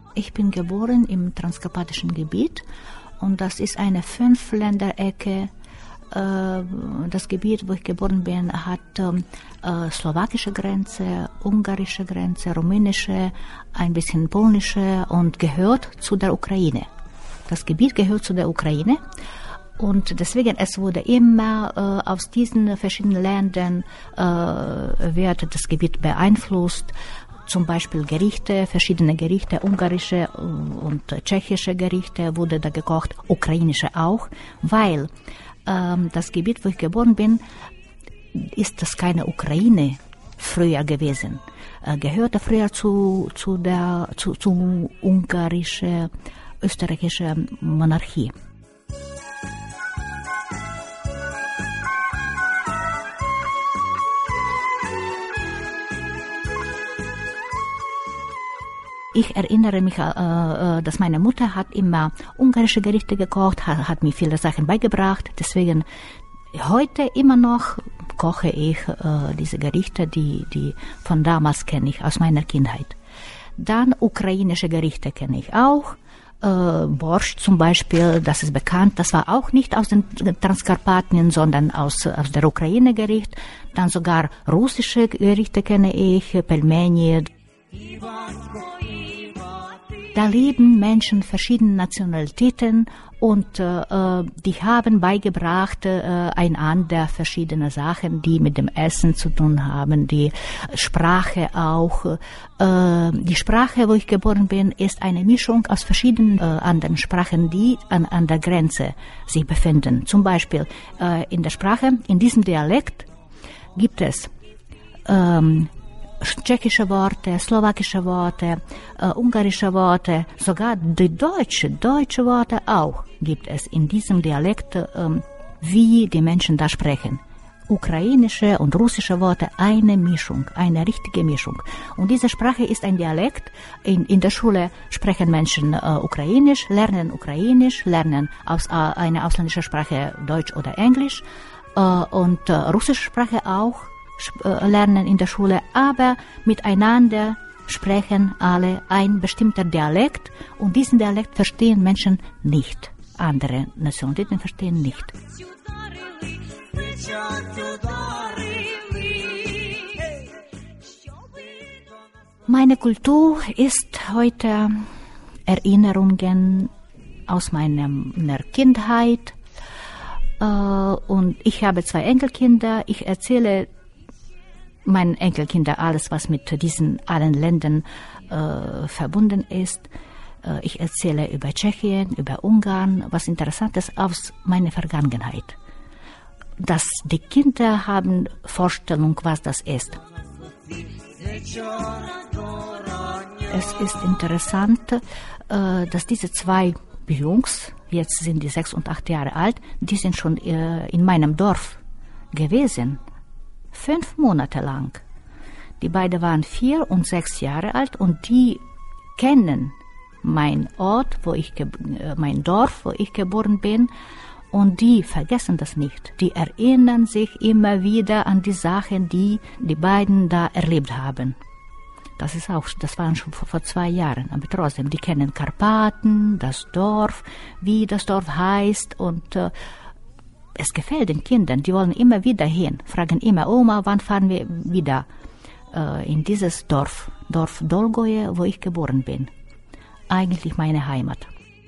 Ich bin geboren im transkarpatischen Gebiet und das ist eine 5-Länder-Ecke. Das Gebiet, wo ich geboren bin, hat slowakische Grenze, ungarische Grenze, rumänische, ein bisschen polnische und gehört zu der Ukraine. Das Gebiet gehört zu der Ukraine und deswegen es wurde immer aus diesen verschiedenen Ländern wird das Gebiet beeinflusst. Zum Beispiel Gerichte, verschiedene Gerichte, ungarische und tschechische Gerichte wurde da gekocht, ukrainische auch, weil das Gebiet, wo ich geboren bin, ist das keine Ukraine früher gewesen. Gehörte früher zu ungarische, österreichische Monarchie. Ich erinnere mich, dass meine Mutter hat immer ungarische Gerichte gekocht, hat mir viele Sachen beigebracht. Deswegen heute immer noch koche ich diese Gerichte, die von damals kenne ich, aus meiner Kindheit. Dann ukrainische Gerichte kenne ich auch. Borscht zum Beispiel, das ist bekannt, das war auch nicht aus den Transkarpatien, sondern aus der Ukraine Gericht. Dann sogar russische Gerichte kenne ich, Pelmeni. Da leben Menschen verschiedener Nationalitäten und die haben beigebracht einander verschiedene Sachen, die mit dem Essen zu tun haben, die Sprache auch. Die Sprache, wo ich geboren bin, ist eine Mischung aus verschiedenen anderen Sprachen, die an der Grenze sich befinden. Zum Beispiel in der Sprache, in diesem Dialekt gibt es tschechische Worte, slowakische Worte, ungarische Worte, sogar die deutsche Worte auch gibt es in diesem Dialekt, wie die Menschen da sprechen. Ukrainische und russische Worte, eine Mischung, eine richtige Mischung. Und diese Sprache ist ein Dialekt. In der Schule sprechen Menschen Ukrainisch, lernen eine ausländische Sprache Deutsch oder Englisch und russische Sprache auch. Lernen in der Schule, aber miteinander sprechen alle ein bestimmter Dialekt und diesen Dialekt verstehen Menschen nicht. Andere Nationalitäten verstehen nicht. Meine Kultur ist heute Erinnerungen aus meiner Kindheit und ich habe 2 Enkelkinder. Ich erzähle meinen Enkelkindern alles, was mit diesen allen Ländern verbunden ist. Ich erzähle über Tschechien, über Ungarn, was Interessantes aus meiner Vergangenheit. Dass die Kinder haben Vorstellung, was das ist. Es ist interessant, dass diese 2 Jungs, jetzt sind die 6 und 8 Jahre alt, die sind schon in meinem Dorf gewesen. 5 Monate lang. Die beiden waren 4 und 6 Jahre alt und die kennen mein Ort, mein Dorf, wo ich geboren bin und die vergessen das nicht. Die erinnern sich immer wieder an die Sachen, die beiden da erlebt haben. Das waren schon vor 2 Jahren, aber trotzdem, die kennen Karpaten, das Dorf, wie das Dorf heißt und es gefällt den Kindern, die wollen immer wieder hin, fragen immer, Oma, wann fahren wir wieder in dieses Dorf Dolgoje, wo ich geboren bin. Eigentlich meine Heimat.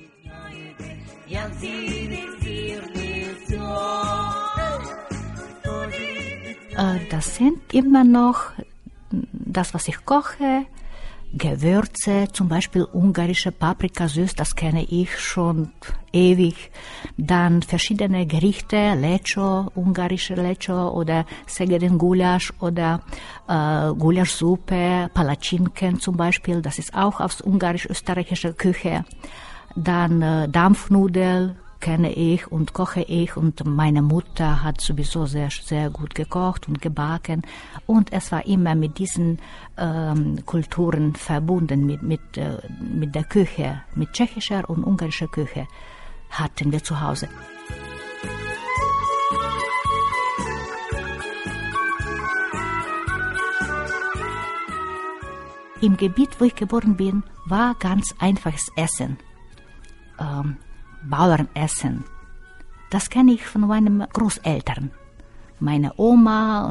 Das sind immer noch das, was ich koche, Gewürze, zum Beispiel ungarische Paprika süß, das kenne ich schon ewig. Dann verschiedene Gerichte, Lecho, ungarische Lecho oder Szegedin Gulasch oder Gulaschsuppe, Palatschinken zum Beispiel, das ist auch aus ungarisch-österreichischer Küche. Dann Dampfnudel kenne ich und koche ich und meine Mutter hat sowieso sehr, sehr gut gekocht und gebacken und es war immer mit diesen Kulturen verbunden, mit der Küche, mit tschechischer und ungarischer Küche hatten wir zu Hause. im Gebiet, wo ich geboren bin, war ganz einfaches Essen. Bauernessen. Das kenne ich von meinen Großeltern. Meine Oma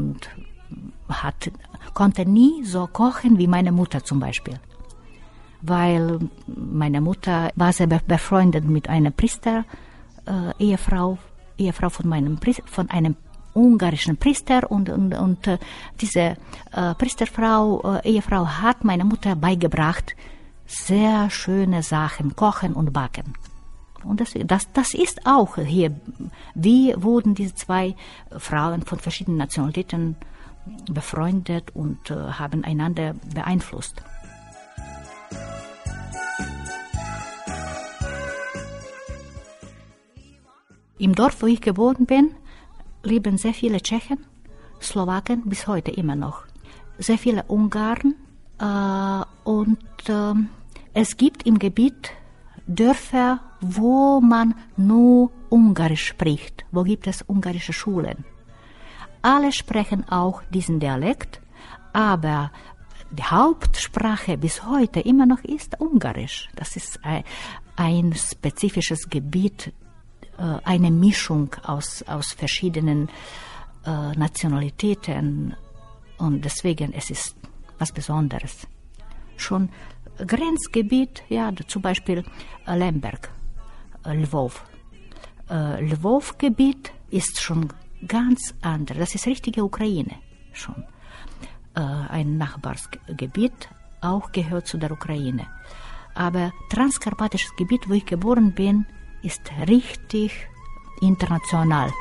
konnte nie so kochen wie meine Mutter zum Beispiel. Weil meine Mutter war sehr befreundet mit einer Ehefrau von einem ungarischen Priester und diese Ehefrau hat meiner Mutter beigebracht, sehr schöne Sachen, kochen und backen. Und das ist auch hier, wie wurden diese zwei Frauen von verschiedenen Nationalitäten befreundet und haben einander beeinflusst. Im Dorf, wo ich geboren bin, leben sehr viele Tschechen, Slowaken, bis heute immer noch. Sehr viele Ungarn und es gibt im Gebiet Dörfer, wo man nur Ungarisch spricht, wo gibt es ungarische Schulen. Alle sprechen auch diesen Dialekt, aber die Hauptsprache bis heute immer noch ist Ungarisch. Das ist ein spezifisches Gebiet, eine Mischung aus verschiedenen Nationalitäten und deswegen es ist was Besonderes. Schon Grenzgebiet, ja, zum Beispiel Lemberg, Lwów. Lwów-Gebiet ist schon ganz anders. Das ist richtige Ukraine schon. Ein Nachbarsgebiet, auch gehört zu der Ukraine. Aber transkarpatisches Gebiet, wo ich geboren bin, ist richtig international.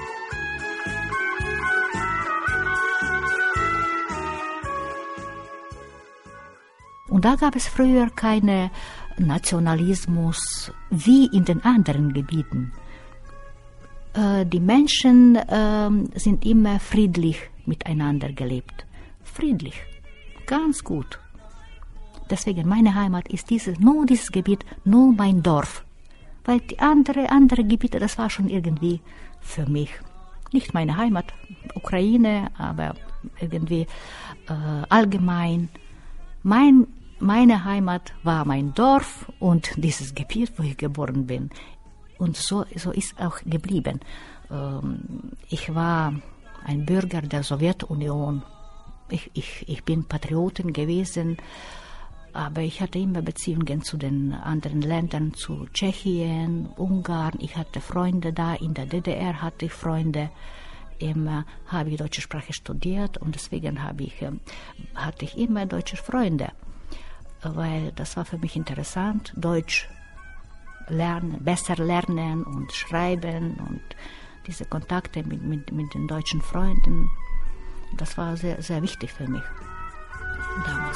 Und da gab es früher keinen Nationalismus wie in den anderen Gebieten. Die Menschen sind immer friedlich miteinander gelebt. Friedlich, ganz gut. Deswegen meine Heimat ist nur dieses Gebiet, nur mein Dorf. Weil die andere Gebiete, das war schon irgendwie für mich nicht meine Heimat, Ukraine, aber irgendwie allgemein. Meine Heimat war mein Dorf und dieses Gebiet, wo ich geboren bin. Und so ist auch geblieben. Ich war ein Bürger der Sowjetunion. Ich bin Patriotin gewesen, aber ich hatte immer Beziehungen zu den anderen Ländern, zu Tschechien, Ungarn. Ich hatte Freunde da, in der DDR hatte ich Freunde. Immer habe ich deutsche Sprache studiert und deswegen hatte ich immer deutsche Freunde, weil das war für mich interessant, Deutsch besser lernen und schreiben und diese Kontakte mit den deutschen Freunden, das war sehr, sehr wichtig für mich damals.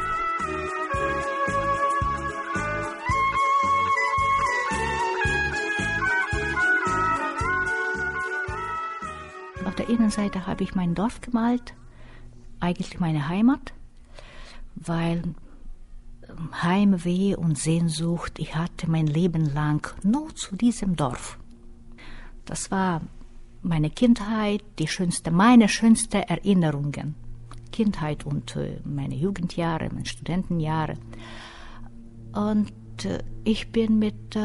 Auf der Innenseite habe ich mein Dorf gemalt, eigentlich meine Heimat, weil Heimweh und Sehnsucht, ich hatte mein Leben lang nur zu diesem Dorf. Das war meine Kindheit, meine schönste Erinnerungen. Kindheit und meine Jugendjahre, meine Studentenjahre. Und ich bin mit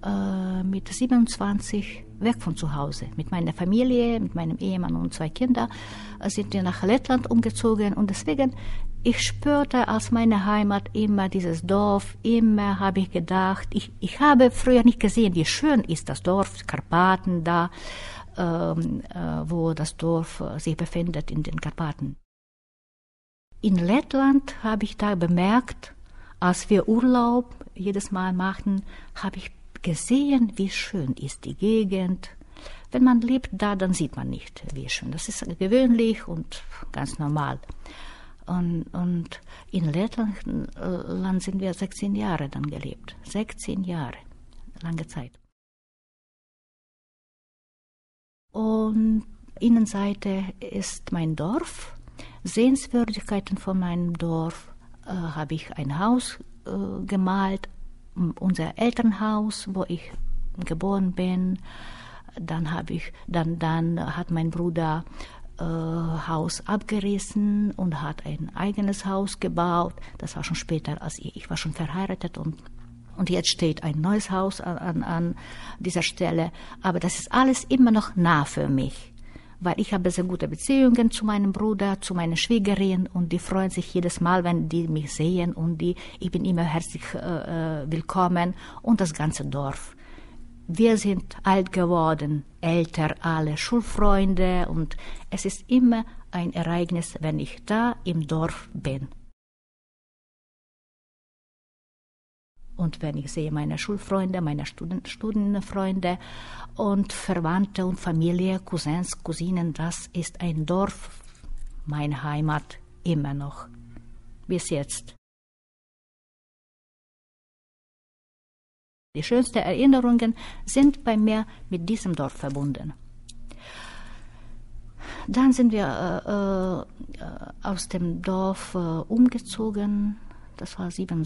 27 weg von zu Hause. Mit meiner Familie, mit meinem Ehemann und 2 Kindern sind wir nach Lettland umgezogen und deswegen ich spürte aus meiner Heimat immer dieses Dorf, immer habe ich gedacht, ich habe früher nicht gesehen, wie schön ist das Dorf, Karpaten da, wo das Dorf sich befindet in den Karpaten. In Lettland habe ich da bemerkt, als wir Urlaub jedes Mal machten, habe ich gesehen, wie schön ist die Gegend. Wenn man lebt da, dann sieht man nicht, wie schön. Das ist gewöhnlich und ganz normal. Und in Lettland sind wir 16 Jahre dann gelebt. 16 Jahre, lange Zeit. Und Innenseite ist mein Dorf. Sehenswürdigkeiten von meinem Dorf habe ich ein Haus gemalt, unser Elternhaus, wo ich geboren bin. Dann hat mein Bruder Haus abgerissen und hat ein eigenes Haus gebaut. Das war schon später, als ich war schon verheiratet und jetzt steht ein neues Haus an dieser Stelle. Aber das ist alles immer noch nah für mich, weil ich habe sehr gute Beziehungen zu meinem Bruder, zu meiner Schwiegerin und die freuen sich jedes Mal, wenn die mich sehen und ich bin immer herzlich willkommen und das ganze Dorf. Wir sind alt geworden, älter, alle Schulfreunde und es ist immer ein Ereignis, wenn ich da im Dorf bin. Und wenn ich sehe meine Schulfreunde, meine Studienfreunde und Verwandte und Familie, Cousins, Cousinen, das ist ein Dorf, meine Heimat immer noch, bis jetzt. Die schönsten Erinnerungen sind bei mir mit diesem Dorf verbunden. Dann sind wir aus dem Dorf umgezogen. Das war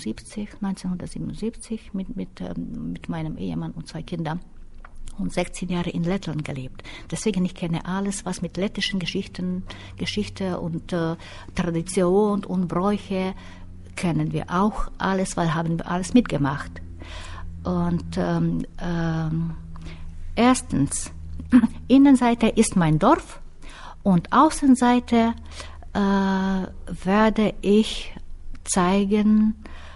1977 mit meinem Ehemann und 2 Kindern und 16 Jahre in Lettland gelebt. Deswegen ich kenne alles, was mit lettischen Geschichte und Tradition und Bräuche kennen wir auch alles, weil haben wir alles mitgemacht. Und erstens, Innenseite ist mein Dorf und Außenseite werde ich zeigen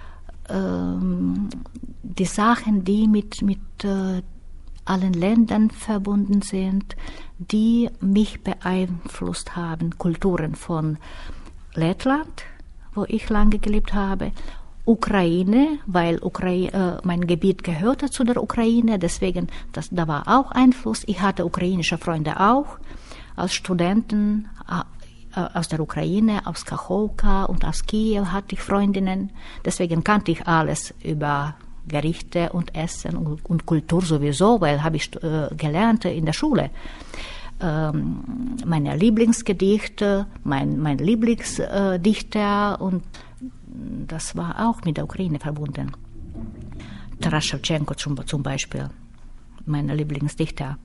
die Sachen, die mit allen Ländern verbunden sind, die mich beeinflusst haben. Kulturen von Lettland, wo ich lange gelebt habe, Ukraine, weil mein Gebiet gehörte zu der Ukraine, deswegen da war auch Einfluss. Ich hatte ukrainische Freunde auch, als Studenten aus der Ukraine, aus Kachowka und aus Kiew hatte ich Freundinnen. Deswegen kannte ich alles über Gerichte und Essen und Kultur sowieso, weil habe ich gelernt in der Schule. Meine Lieblingsgedichte, mein Lieblingsdichter und das war auch mit der Ukraine verbunden. Taras Schewtschenko zum Beispiel, mein Lieblingsdichter.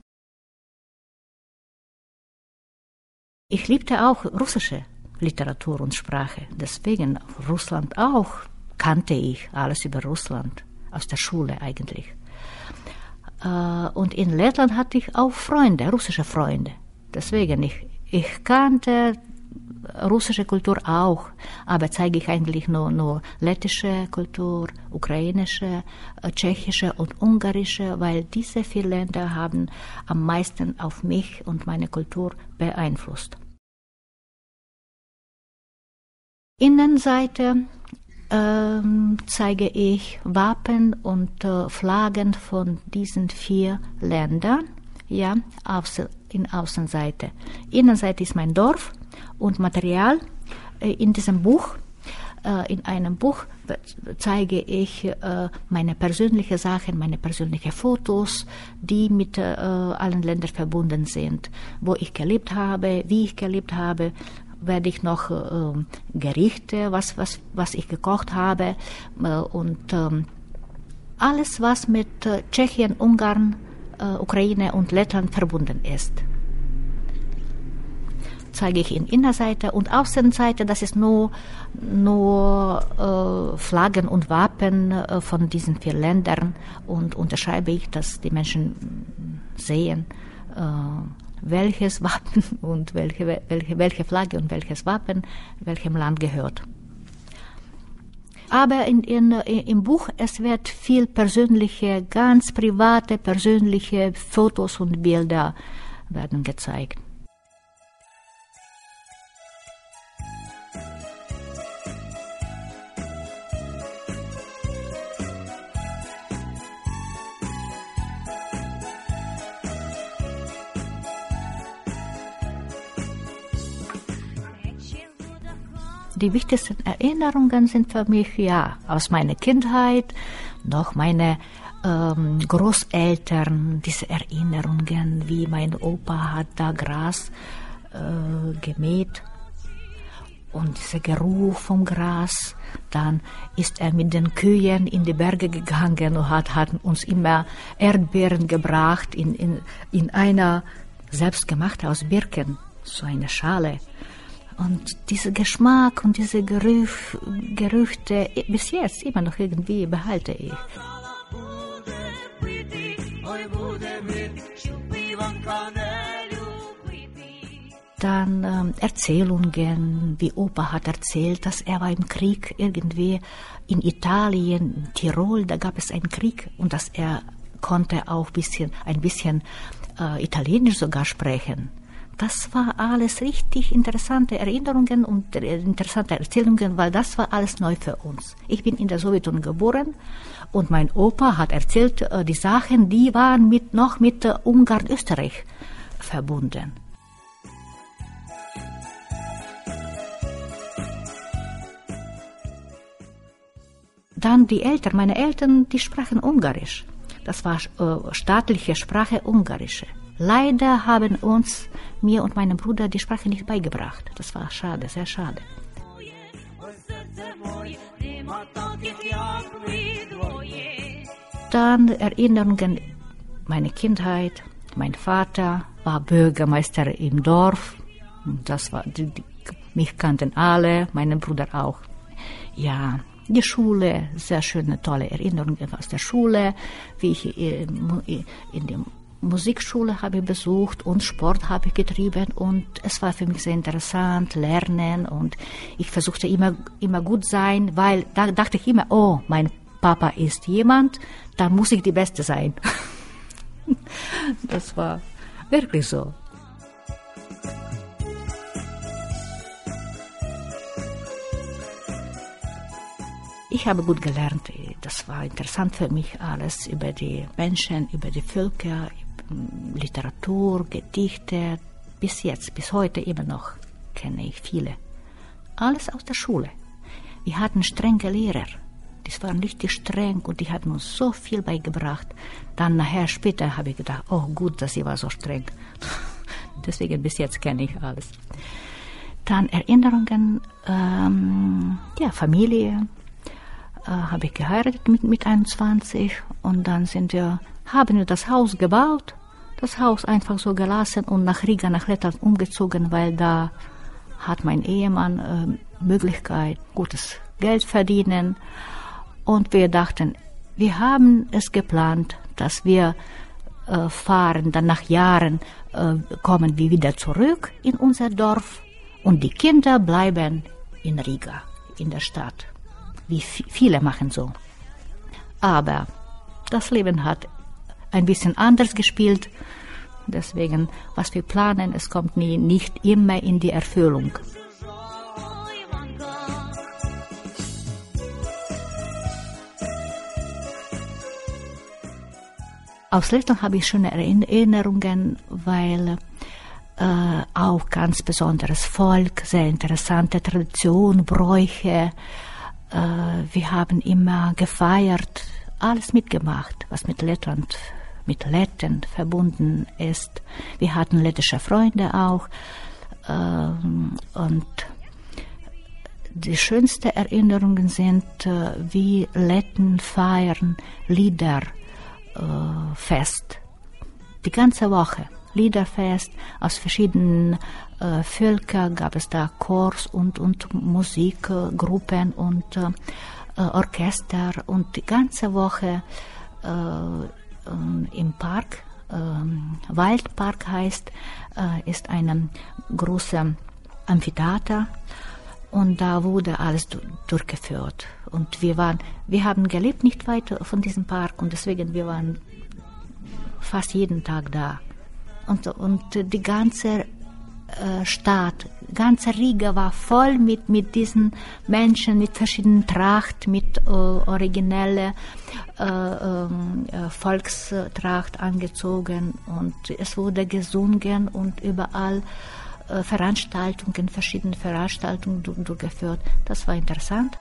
Ich liebte auch russische Literatur und Sprache. Deswegen Russland auch kannte ich alles über Russland, aus der Schule eigentlich. Und in Lettland hatte ich auch Freunde, russische Freunde. Deswegen, ich kannte russische Kultur auch, aber zeige ich eigentlich nur lettische Kultur, ukrainische, tschechische und ungarische, weil diese 4 Länder haben am meisten auf mich und meine Kultur beeinflusst. Innenseite zeige ich Wappen und Flaggen von diesen 4 Ländern, ja, in Außenseite. Innenseite ist mein Dorf und Material in diesem Buch. In einem Buch zeige ich meine persönlichen Sachen, meine persönlichen Fotos, die mit allen Ländern verbunden sind. Wo ich gelebt habe, wie ich gelebt habe, werde ich noch Gerichte, was ich gekocht habe und alles, was mit Tschechien, Ungarn, Ukraine und Lettland verbunden ist. Zeige ich in Innenseite und Außenseite, das ist nur Flaggen und Wappen von diesen 4 Ländern und unterschreibe ich, dass die Menschen sehen, welches Wappen und welche Flagge und welches Wappen welchem Land gehört. Aber im Buch, es wird viel persönliche, ganz private, persönliche Fotos und Bilder werden gezeigt. Die wichtigsten Erinnerungen sind für mich, ja, aus meiner Kindheit, noch meine Großeltern, diese Erinnerungen, wie mein Opa hat da Gras gemäht und dieser Geruch vom Gras. Dann ist er mit den Kühen in die Berge gegangen und hat uns immer Erdbeeren gebracht in einer selbstgemachten aus Birken. so eine Schale. Und dieser Geschmack und diese Gerüchte, bis jetzt immer noch irgendwie behalte ich. Dann Erzählungen, wie Opa hat erzählt, dass er war im Krieg irgendwie in Italien, Tirol, da gab es einen Krieg und dass er konnte auch ein bisschen Italienisch sogar sprechen. Das war alles richtig interessante Erinnerungen und interessante Erzählungen, weil das war alles neu für uns. Ich bin in der Sowjetunion geboren und mein Opa hat erzählt, die Sachen, die waren noch mit Ungarn, Österreich verbunden. Dann meine Eltern, die sprachen Ungarisch. Das war staatliche Sprache Ungarische. Leider haben mir und meinem Bruder die Sprache nicht beigebracht. Das war schade, sehr schade. Dann Erinnerungen, meine Kindheit. Mein Vater war Bürgermeister im Dorf. Das war, mich kannten alle, meinen Bruder auch. Ja. Die Schule, sehr schöne, tolle Erinnerungen aus der Schule, wie ich in der Musikschule habe besucht und Sport habe ich getrieben und es war für mich sehr interessant, lernen und ich versuchte immer gut sein, weil da dachte ich immer, oh, mein Papa ist jemand, dann muss ich die Beste sein. Das war wirklich so. Ich habe gut gelernt, das war interessant für mich alles über die Menschen, über die Völker, Literatur, Gedichte, bis heute immer noch kenne ich viele. Alles aus der Schule. Wir hatten strenge Lehrer, die waren richtig streng und die hatten uns so viel beigebracht. Dann nachher später habe ich gedacht, oh gut, dass sie war so streng. Deswegen bis jetzt kenne ich alles. Dann Erinnerungen, Familie. Habe ich geheiratet mit 21 und dann haben wir das Haus gebaut, das Haus einfach so gelassen und nach Riga, nach Lettland umgezogen, weil da hat mein Ehemann Möglichkeit, gutes Geld verdienen und wir dachten, wir haben es geplant, dass wir fahren, dann nach Jahren kommen wir wieder zurück in unser Dorf und die Kinder bleiben in Riga, in der Stadt. Wie viele machen so. Aber das Leben hat ein bisschen anders gespielt. Deswegen, was wir planen, es kommt nicht immer in die Erfüllung. Aus Lettland habe ich schöne Erinnerungen, weil auch ganz besonderes Volk, sehr interessante Tradition, Bräuche. Wir haben immer gefeiert, alles mitgemacht, was mit Letten verbunden ist. Wir hatten lettische Freunde auch. Und die schönsten Erinnerungen sind, wie Letten feiern Liederfest. Die ganze Woche. Liederfest aus verschiedenen Völkern gab es da Chors und Musikgruppen und Orchester und die ganze Woche im Park, Waldpark heißt, ist ein großer Amphitheater und da wurde alles durchgeführt und wir haben gelebt nicht weit von diesem Park und deswegen wir waren fast jeden Tag da. Und die ganze Stadt, ganze Riga war voll mit diesen Menschen, mit verschiedenen Tracht, mit origineller Volkstracht angezogen und es wurde gesungen und überall verschiedene Veranstaltungen durchgeführt. Das war interessant.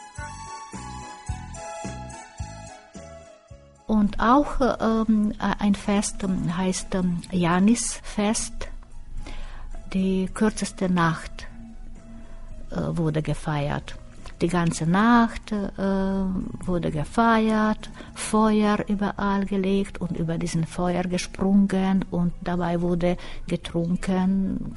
Und auch ein Fest heißt Janisfest. Die kürzeste Nacht wurde gefeiert. Die ganze Nacht wurde gefeiert, Feuer überall gelegt und über diesen Feuer gesprungen und dabei wurde getrunken,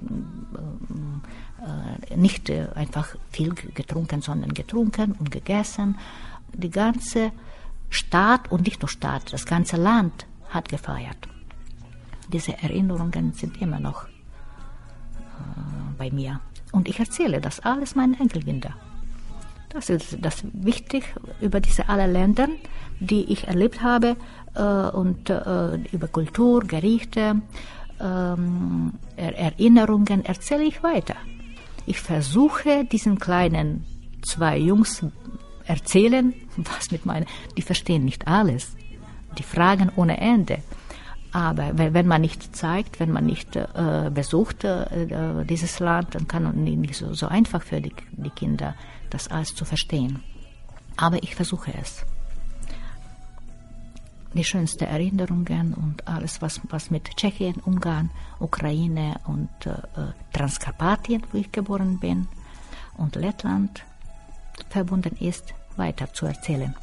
nicht einfach viel getrunken, sondern getrunken und gegessen. Die ganze Stadt und nicht nur Stadt, das ganze Land hat gefeiert. Diese Erinnerungen sind immer noch bei mir. Und ich erzähle das alles meinen Enkelkindern. Das ist das wichtig über diese alle Länder, die ich erlebt habe und über Kultur, Gerichte, Erinnerungen erzähle ich weiter. Ich versuche diesen kleinen 2 Jungs erzählen, was mit meinen, die verstehen nicht alles, die fragen ohne Ende. Aber wenn man nicht zeigt, wenn man nicht besucht dieses Land, dann kann man nicht so einfach für die Kinder das alles zu verstehen. Aber ich versuche es. Die schönsten Erinnerungen und alles, was mit Tschechien, Ungarn, Ukraine und Transkarpatien, wo ich geboren bin, und Lettland verbunden ist, weiter zu erzählen.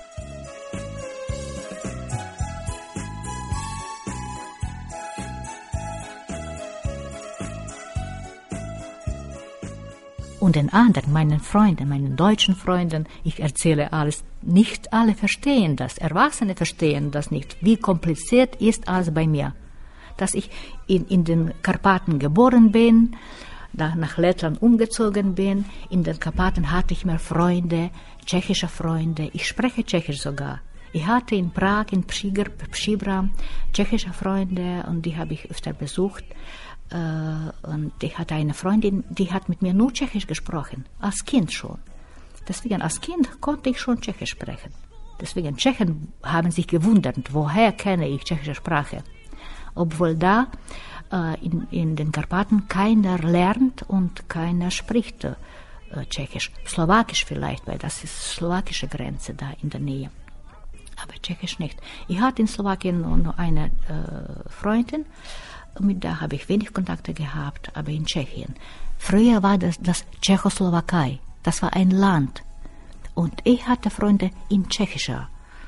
Und den anderen, meinen Freunden, meinen deutschen Freunden, ich erzähle alles. Nicht alle verstehen das. Erwachsene verstehen das nicht. Wie kompliziert ist alles bei mir. Dass ich in den Karpaten geboren bin, dann nach Lettland umgezogen bin. In den Karpaten hatte ich mehr Freunde, tschechische Freunde. Ich spreche Tschechisch sogar. Ich hatte in Prag, in Příbram, tschechische Freunde und die habe ich öfter besucht. Und ich hatte eine Freundin, die hat mit mir nur Tschechisch gesprochen, als Kind schon. Deswegen als Kind konnte ich schon Tschechisch sprechen. Deswegen Tschechen haben sich gewundert, woher kenne ich tschechische Sprache. Obwohl da in den Karpaten keiner lernt und keiner spricht Tschechisch. Slowakisch vielleicht, weil das ist slowakische Grenze da in der Nähe. Aber Tschechisch nicht. Ich hatte in Slowakien nur eine Freundin, mit der habe ich wenig Kontakte gehabt, aber in Tschechien. Früher war das Tschechoslowakei. Das war ein Land. Und ich hatte Freunde in tschechischer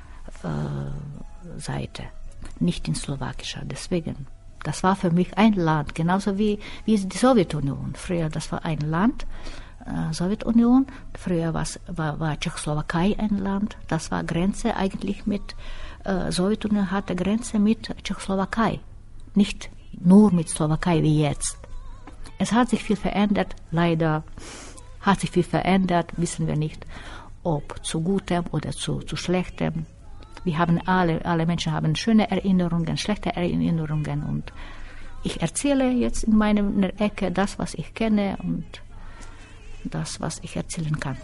Seite, nicht in slowakischer. Deswegen, das war für mich ein Land, genauso wie die Sowjetunion. Früher, das war ein Land, Sowjetunion. Früher war Tschechoslowakei ein Land. Das war Grenze eigentlich mit, Sowjetunion hatte Grenze mit Tschechoslowakei. Nicht nur mit Slowakei wie jetzt. Es hat sich viel verändert, leider hat sich viel verändert, wissen wir nicht, ob zu Gutem oder zu Schlechtem. Wir haben alle Menschen haben schöne Erinnerungen, schlechte Erinnerungen und ich erzähle jetzt in meiner Ecke das, was ich kenne und das, was ich erzählen kann.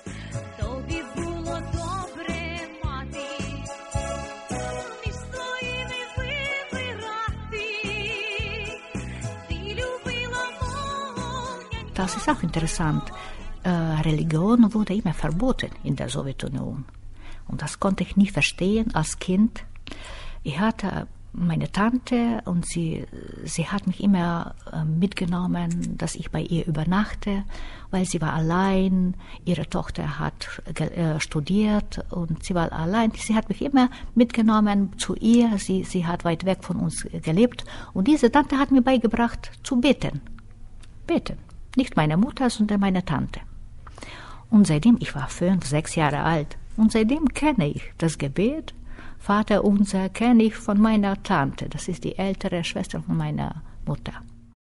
Das ist auch interessant. Religion wurde immer verboten in der Sowjetunion. Und das konnte ich nicht verstehen als Kind. Ich hatte meine Tante und sie hat mich immer mitgenommen, dass ich bei ihr übernachte, weil sie war allein. Ihre Tochter hat studiert und sie war allein. Sie hat mich immer mitgenommen zu ihr. Sie hat weit weg von uns gelebt. Und diese Tante hat mir beigebracht zu beten. Beten. Nicht meine Mutter, sondern meine Tante. Und seitdem, ich war 5, 6 Jahre alt, und seitdem kenne ich das Gebet, Vater unser, kenne ich von meiner Tante. Das ist die ältere Schwester von meiner Mutter.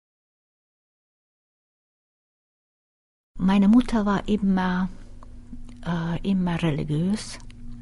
Meine Mutter war immer religiös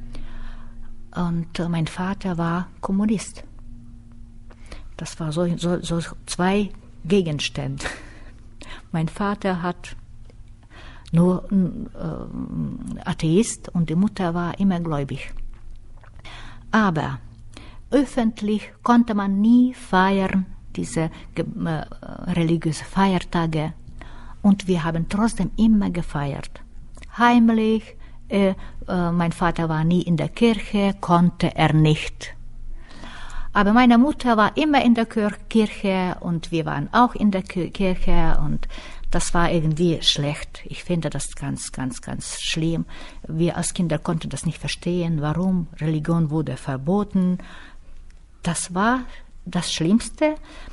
und mein Vater war Kommunist. Das war so 2 Gegenstände. Mein Vater hat nur Atheist und die Mutter war immer gläubig. Aber öffentlich konnte man nie feiern, diese religiösen Feiertage. Und wir haben trotzdem immer gefeiert. Heimlich, mein Vater war nie in der Kirche, konnte er nicht. Aber meine Mutter war immer in der Kirche und wir waren auch in der Kirche und Das war irgendwie schlecht. Ich finde das ganz, ganz, ganz schlimm. Wir als Kinder konnten das nicht verstehen, warum Religion wurde verboten. Das war das Schlimmste,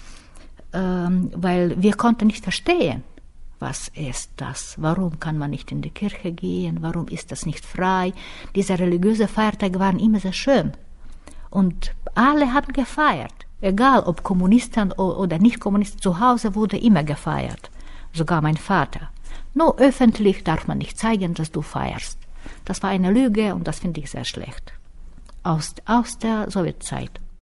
weil wir konnten nicht verstehen, was ist das? Warum kann man nicht in die Kirche gehen? Warum ist das nicht frei? Diese religiösen Feiertage waren immer sehr schön. Und alle haben gefeiert. Egal ob Kommunisten oder Nicht-Kommunisten, zu Hause wurde immer gefeiert. Sogar mein Vater. Nur öffentlich darf man nicht zeigen, dass du feierst. Das war eine Lüge und das finde ich sehr schlecht. Aus der Sowjetzeit.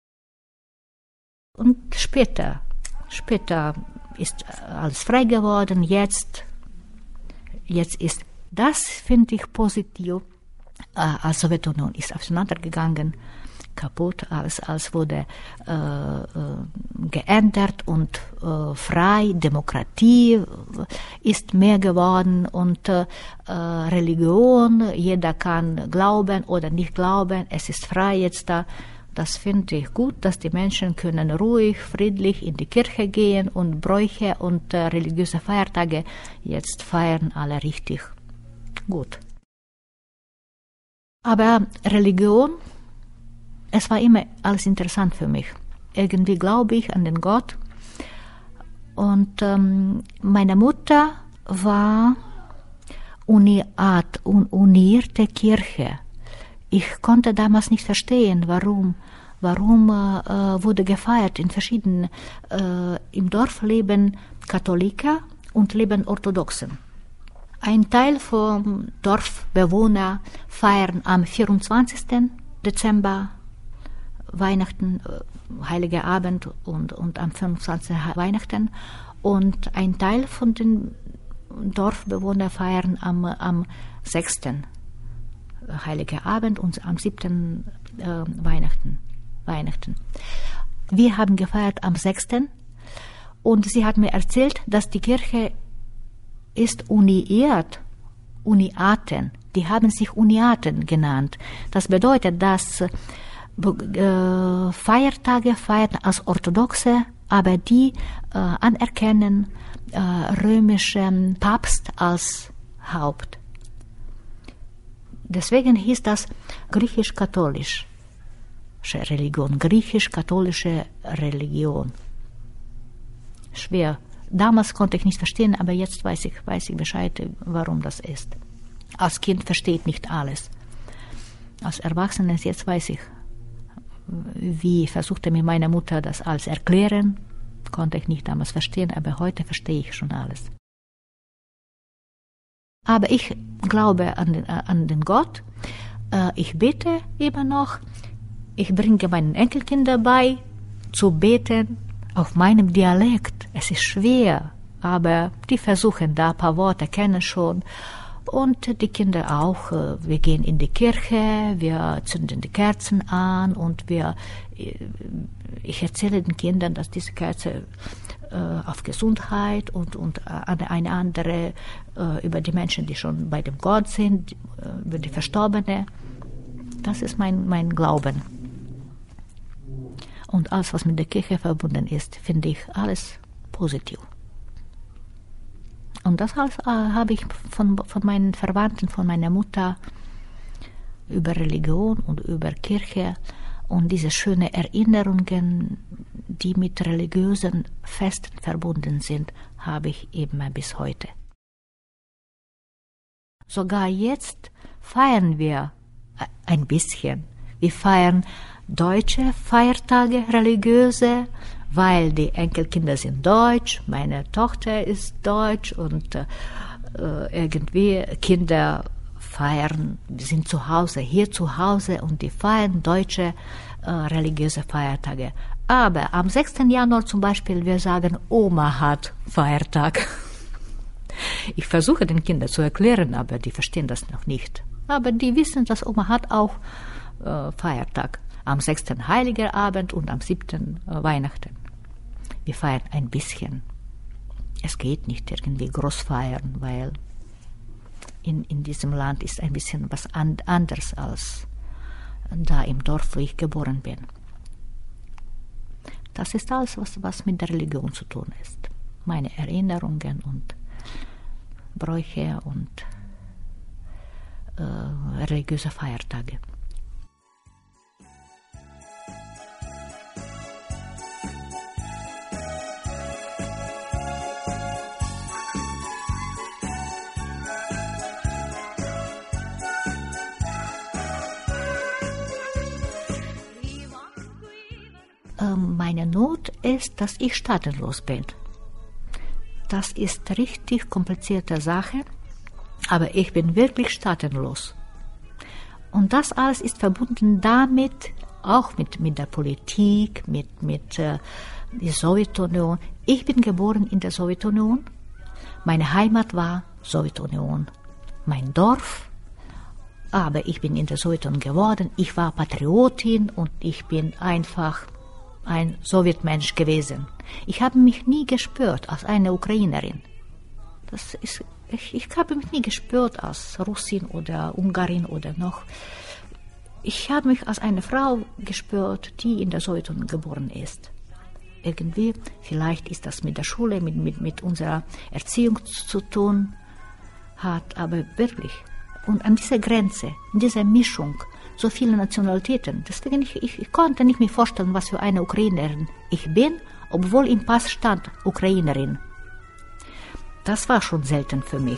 Und später ist alles frei geworden. Jetzt ist das, finde ich, positiv. Als Sowjetunion ist auseinandergegangen, kaputt, alles wurde geändert und frei, Demokratie ist mehr geworden und Religion, jeder kann glauben oder nicht glauben, es ist frei jetzt da. Das finde ich gut, dass die Menschen können ruhig, friedlich in die Kirche gehen und Bräuche und religiöse Feiertage jetzt feiern alle richtig gut. Aber Religion, es war immer alles interessant für mich. Irgendwie glaube ich an den Gott. Und meine Mutter war unierte Kirche. Ich konnte damals nicht verstehen, warum wurde gefeiert. In verschiedenen, im Dorf leben Katholiker und leben Orthodoxen. Ein Teil von Dorfbewohnern feiern am 24. Dezember Weihnachten, Heiliger Abend und am 25. Weihnachten. Und ein Teil von den Dorfbewohnern feiern am 6. Heiliger Abend und am 7. Weihnachten. Wir haben gefeiert am 6. Und sie hat mir erzählt, dass die Kirche ist uniaten. Die haben sich Uniaten genannt. Das bedeutet, dass Feiertage feiern als Orthodoxe, aber die anerkennen römischen Papst als Haupt. Deswegen hieß das griechisch-katholische griechisch-katholische Religion. Schwer. Damals konnte ich nicht verstehen, aber jetzt weiß ich Bescheid, warum das ist. Als Kind versteht nicht alles. Als Erwachsenes jetzt weiß ich, wie versuchte mir meine Mutter das alles erklären, konnte ich nicht damals verstehen, aber heute verstehe ich schon alles. Aber ich glaube an den Gott, ich bete immer noch, ich bringe meinen Enkelkindern bei, zu beten auf meinem Dialekt. Es ist schwer, aber die versuchen da, ein paar Worte kennen schon. Und die Kinder auch. Wir gehen in die Kirche, wir zünden die Kerzen an und ich erzähle den Kindern, dass diese Kerze auf Gesundheit und eine andere über die Menschen, die schon bei dem Gott sind, über die Verstorbene. Das ist mein Glauben. Und alles, was mit der Kirche verbunden ist, finde ich alles positiv. Und das alles habe ich von meinen Verwandten, von meiner Mutter über Religion und über Kirche und diese schönen Erinnerungen, die mit religiösen Festen verbunden sind, habe ich eben bis heute. Sogar jetzt feiern wir ein bisschen. Wir feiern deutsche Feiertage, religiöse, weil die Enkelkinder sind deutsch, meine Tochter ist deutsch und irgendwie Kinder feiern, sind hier zu Hause und die feiern deutsche religiöse Feiertage. Aber am 6. Januar zum Beispiel, wir sagen, Oma hat Feiertag. Ich versuche den Kindern zu erklären, aber die verstehen das noch nicht. Aber die wissen, dass Oma hat auch Feiertag. Am 6. Heiliger Abend und am 7. Weihnachten. Wir feiern ein bisschen. Es geht nicht irgendwie groß feiern, weil in diesem Land ist ein bisschen was anderes als da im Dorf, wo ich geboren bin. Das ist alles, was mit der Religion zu tun ist. Meine Erinnerungen und Bräuche und religiöse Feiertage. Meine Not ist, dass ich staatenlos bin. Das ist eine richtig komplizierte Sache, aber ich bin wirklich staatenlos. Und das alles ist verbunden damit, auch mit der Politik, mit der Sowjetunion. Ich bin geboren in der Sowjetunion. Meine Heimat war Sowjetunion. Mein Dorf. Aber ich bin in der Sowjetunion geworden. Ich war Patriotin und ich bin einfach ein Sowjetmensch gewesen. Ich habe mich nie gespürt als eine Ukrainerin. Ich habe mich nie gespürt als Russin oder Ungarin oder noch. Ich habe mich als eine Frau gespürt, die in der Sowjetunion geboren ist. Irgendwie, vielleicht ist das mit der Schule, mit unserer Erziehung zu tun hat, aber wirklich. Und an dieser Grenze, in dieser Mischung, so viele Nationalitäten. Deswegen, ich konnte nicht mir vorstellen, was für eine Ukrainerin ich bin, obwohl im Pass stand Ukrainerin. Das war schon selten für mich.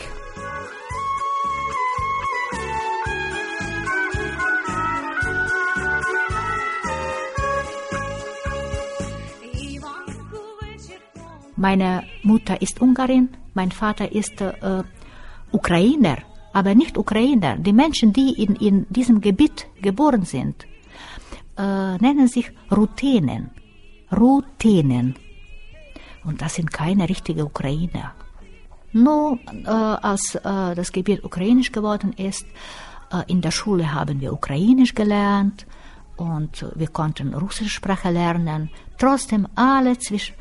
Meine Mutter ist Ungarin, mein Vater ist Ukrainer. Aber nicht Ukrainer. Die Menschen, die in diesem Gebiet geboren sind, nennen sich Ruthenen. Ruthenen. Und das sind keine richtigen Ukrainer. Nur als das Gebiet ukrainisch geworden ist, in der Schule haben wir ukrainisch gelernt und wir konnten russische Sprache lernen. Trotzdem alle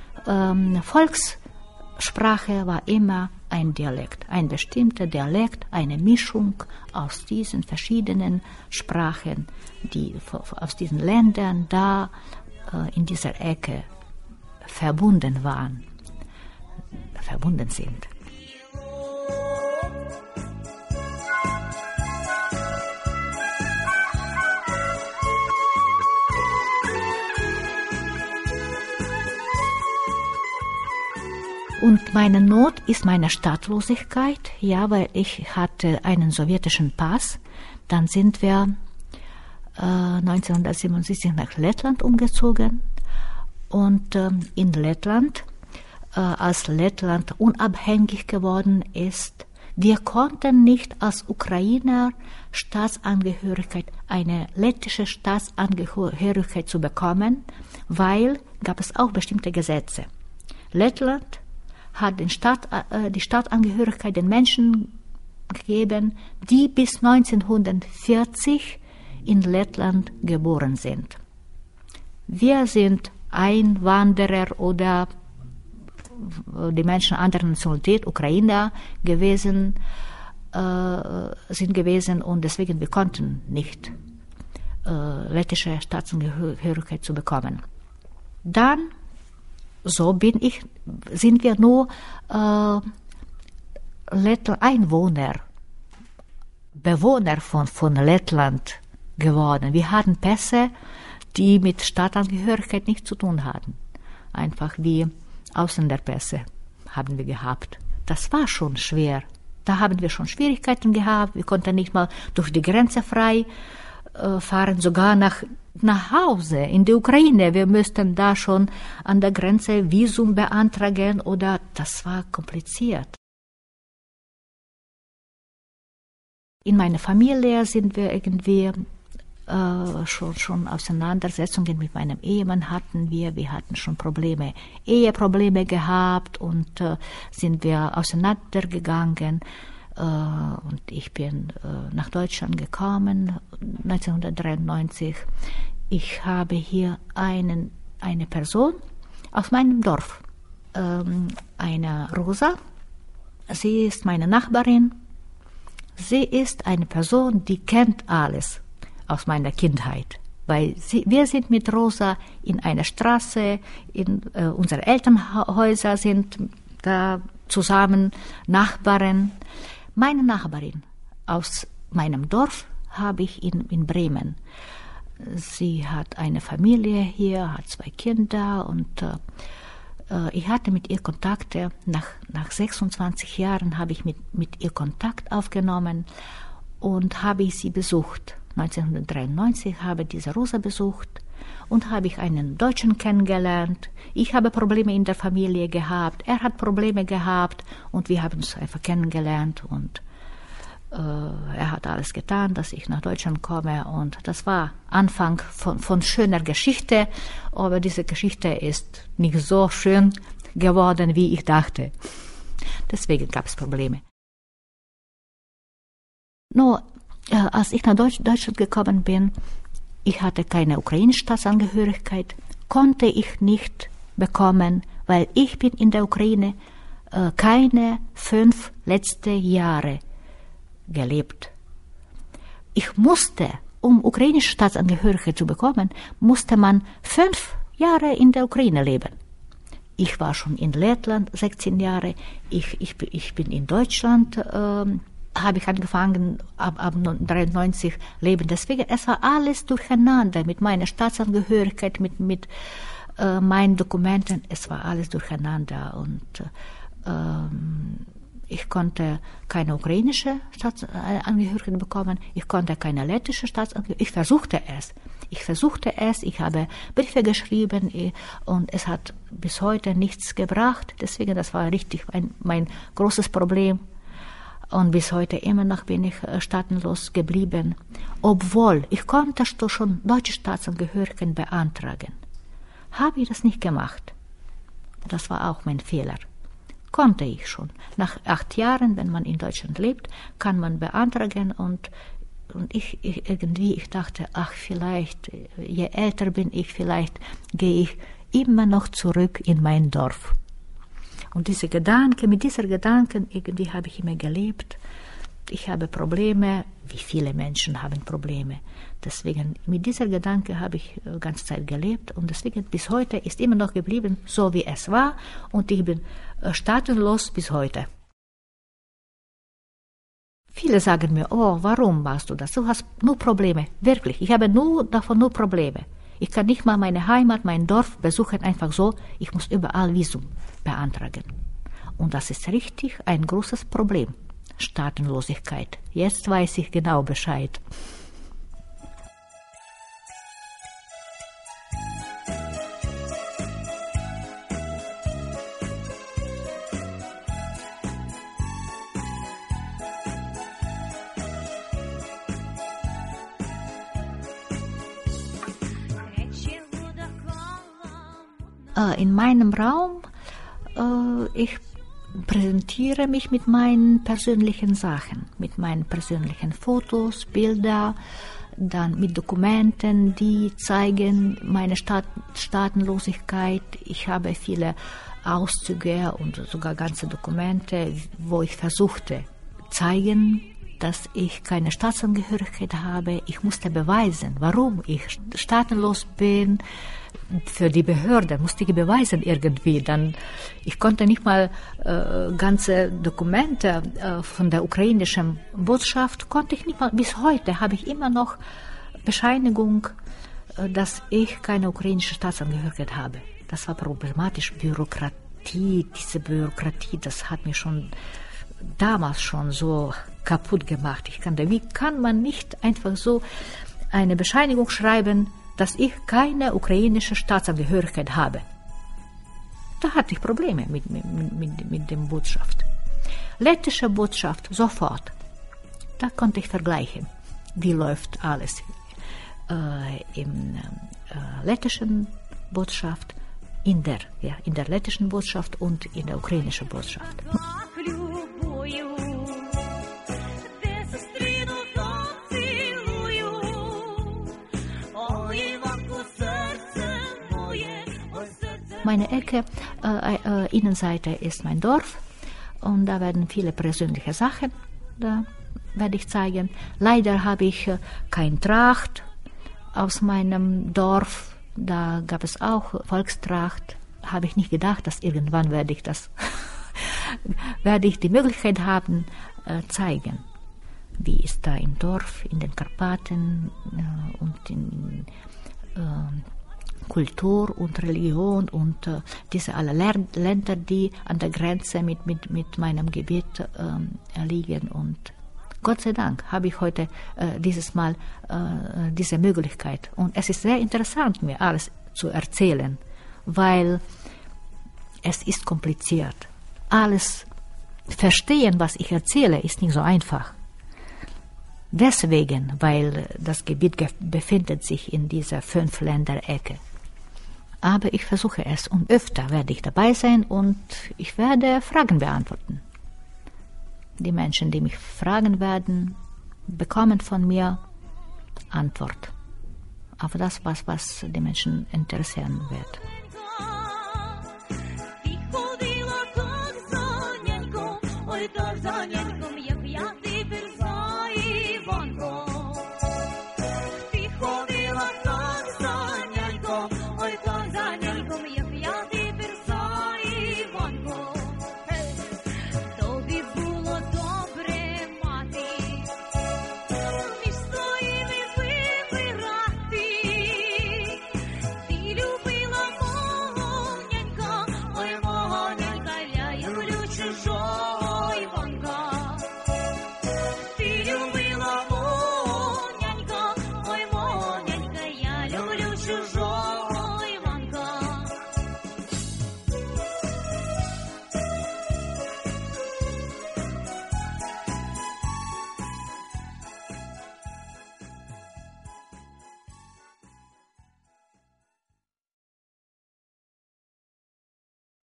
Volkssprache war immer ein Dialekt, ein bestimmter Dialekt, eine Mischung aus diesen verschiedenen Sprachen, die aus diesen Ländern da in dieser Ecke verbunden sind. Und meine Not ist meine Staatenlosigkeit, ja, weil ich hatte einen sowjetischen Pass. Dann sind wir 1977 nach Lettland umgezogen. Und in Lettland, als Lettland unabhängig geworden ist, wir konnten nicht als Ukrainer Staatsangehörigkeit, eine lettische Staatsangehörigkeit zu bekommen, weil gab es auch bestimmte Gesetze. Lettland hat die Staatsangehörigkeit den Menschen gegeben, die bis 1940 in Lettland geboren sind. Wir sind Einwanderer oder die Menschen anderer Nationalität, Ukrainer sind gewesen und deswegen wir konnten nicht lettische Staatsangehörigkeit zu bekommen. Dann sind wir nur Bewohner von Lettland geworden. Wir hatten Pässe, die mit Staatsangehörigkeit nichts zu tun hatten. Einfach wie Ausländerpässe haben wir gehabt. Das war schon schwer. Da haben wir schon Schwierigkeiten gehabt. Wir konnten nicht mal durch die Grenze frei fahren, sogar nach Hause in die Ukraine. Wir müssten da schon an der Grenze Visum beantragen oder das war kompliziert. In meiner Familie sind wir irgendwie schon Auseinandersetzungen mit meinem Ehemann hatten wir. Wir hatten schon Eheprobleme gehabt und sind wir auseinandergegangen. Und ich bin nach Deutschland gekommen, 1993. Ich habe hier eine Person aus meinem Dorf, eine Rosa. Sie ist meine Nachbarin. Sie ist eine Person, die kennt alles aus meiner Kindheit. Weil wir sind mit Rosa in einer Straße, unsere Elternhäuser sind da zusammen Nachbarn. Meine Nachbarin aus meinem Dorf habe ich in Bremen. Sie hat eine Familie hier, hat 2 Kinder und ich hatte mit ihr Kontakte. Nach 26 Jahren habe ich mit ihr Kontakt aufgenommen und habe ich sie besucht. 1993 habe ich diese Rosa besucht und habe ich einen Deutschen kennengelernt. Ich habe Probleme in der Familie gehabt, er hat Probleme gehabt und wir haben uns einfach kennengelernt und er hat alles getan, dass ich nach Deutschland komme und das war Anfang von schöner Geschichte, aber diese Geschichte ist nicht so schön geworden, wie ich dachte. Deswegen gab es Probleme. Nur als ich nach Deutschland gekommen bin, ich hatte keine ukrainische Staatsangehörigkeit, konnte ich nicht bekommen, weil ich bin in der Ukraine keine 5 letzte Jahre gelebt. Ich musste, um ukrainische Staatsangehörigkeit zu bekommen, musste man 5 Jahre in der Ukraine leben. Ich war schon in Lettland 16 Jahre, ich bin in Deutschland, habe ich angefangen, ab 1993 leben. Deswegen, es war alles durcheinander mit meiner Staatsangehörigkeit, mit meinen Dokumenten, es war alles durcheinander und ich konnte keine ukrainische Staatsangehörigkeit bekommen, ich konnte keine lettische Staatsangehörigkeit, ich versuchte es, ich habe Briefe geschrieben und es hat bis heute nichts gebracht, deswegen das war richtig mein großes Problem und bis heute immer noch bin ich staatenlos geblieben, obwohl ich konnte schon deutsche Staatsangehörigkeit beantragen. Habe ich das nicht gemacht. Das war auch mein Fehler. Konnte ich schon. Nach 8 Jahren, wenn man in Deutschland lebt, kann man beantragen und ich dachte, ach vielleicht, je älter bin ich, vielleicht gehe ich immer noch zurück in mein Dorf. Und mit dieser Gedanken irgendwie habe ich immer gelebt. Ich habe Probleme, wie viele Menschen haben Probleme. Deswegen, mit dieser Gedanke habe ich die ganze Zeit gelebt und deswegen bis heute ist immer noch geblieben, so wie es war und ich bin staatenlos bis heute. Viele sagen mir, oh, warum machst du das? Du hast nur Probleme. Wirklich, ich habe nur Probleme. Ich kann nicht mal meine Heimat, mein Dorf besuchen, einfach so. Ich muss überall Visum beantragen. Und das ist richtig ein großes Problem. Staatenlosigkeit. Jetzt weiß ich genau Bescheid. In meinem Raum, ich präsentiere mich mit meinen persönlichen Sachen, mit meinen persönlichen Fotos, Bilder, dann mit Dokumenten, die zeigen meine Staatenlosigkeit. Ich habe viele Auszüge und sogar ganze Dokumente, wo ich versuchte zeigen, dass ich keine Staatsangehörigkeit habe. Ich musste beweisen, warum ich staatenlos bin. Für die Behörde musste ich beweisen irgendwie. Dann, ich konnte nicht mal ganze Dokumente von der ukrainischen Botschaft, konnte ich nicht mal. Bis heute habe ich immer noch Bescheinigung, dass ich keine ukrainische Staatsangehörigkeit habe. Das war problematisch. Diese Bürokratie, das hat mich schon damals schon so kaputt gemacht. Wie kann man nicht einfach so eine Bescheinigung schreiben, dass ich keine ukrainische Staatsangehörigkeit habe? Da hatte ich Probleme mit der Botschaft. Lettische Botschaft, sofort. Da konnte ich vergleichen, wie läuft alles in lettischen Botschaft, in der lettischen Botschaft und in der ukrainischen Botschaft. Meine Ecke, Innenseite ist mein Dorf und da werden viele persönliche Sachen, da werde ich zeigen. Leider habe ich kein Tracht aus meinem Dorf, da gab es auch Volkstracht. Habe ich nicht gedacht, dass irgendwann werde ich das werde ich die Möglichkeit haben, zeigen, wie ist da im Dorf, in den Karpaten und in Kultur und Religion und diese alle Länder, die an der Grenze mit meinem Gebiet liegen. Und Gott sei Dank habe ich heute dieses Mal diese Möglichkeit. Und es ist sehr interessant, mir alles zu erzählen, weil es ist kompliziert. Alles verstehen, was ich erzähle, ist nicht so einfach. Deswegen, weil das Gebiet befindet sich in dieser 5-Länder-Ecke. Aber ich versuche es und öfter werde ich dabei sein und ich werde Fragen beantworten. Die Menschen, die mich fragen werden, bekommen von mir Antwort auf das, was die Menschen interessieren wird. Ой, так занять.